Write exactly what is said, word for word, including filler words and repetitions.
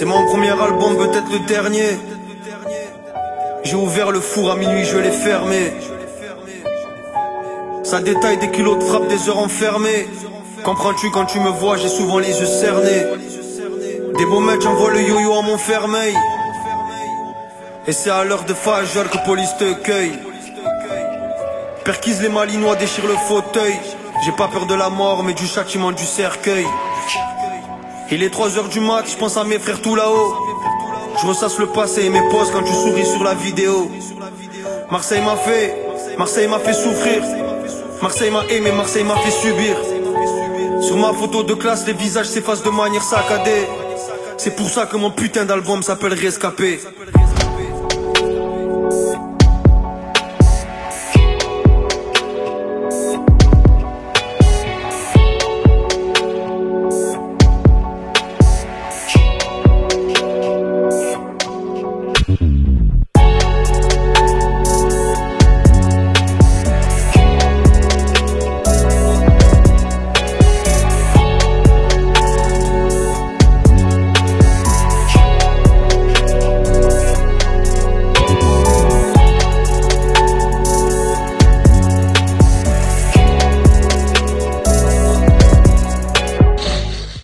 C'est mon premier album, peut-être le dernier. J'ai ouvert le four à minuit, je l'ai fermé. Ça détaille des kilos de frappe, des heures enfermées. Comprends-tu quand tu me vois, j'ai souvent les yeux cernés. Des beaux mecs, j'envoie le yo-yo à Montfermeil. Et c'est à l'heure de Fajol que police te cueille. Perquise les malinois, déchire le fauteuil. J'ai pas peur de la mort, mais du châtiment du cercueil. Il est trois heures du mat, je pense à mes frères tout là-haut. Je ressasse le passé et mes poses quand tu souris sur la vidéo. Marseille m'a fait, Marseille m'a fait souffrir. Marseille m'a aimé, Marseille m'a fait subir. Sur ma photo de classe, les visages s'effacent de manière saccadée. C'est pour ça que mon putain d'album s'appelle Rescapé.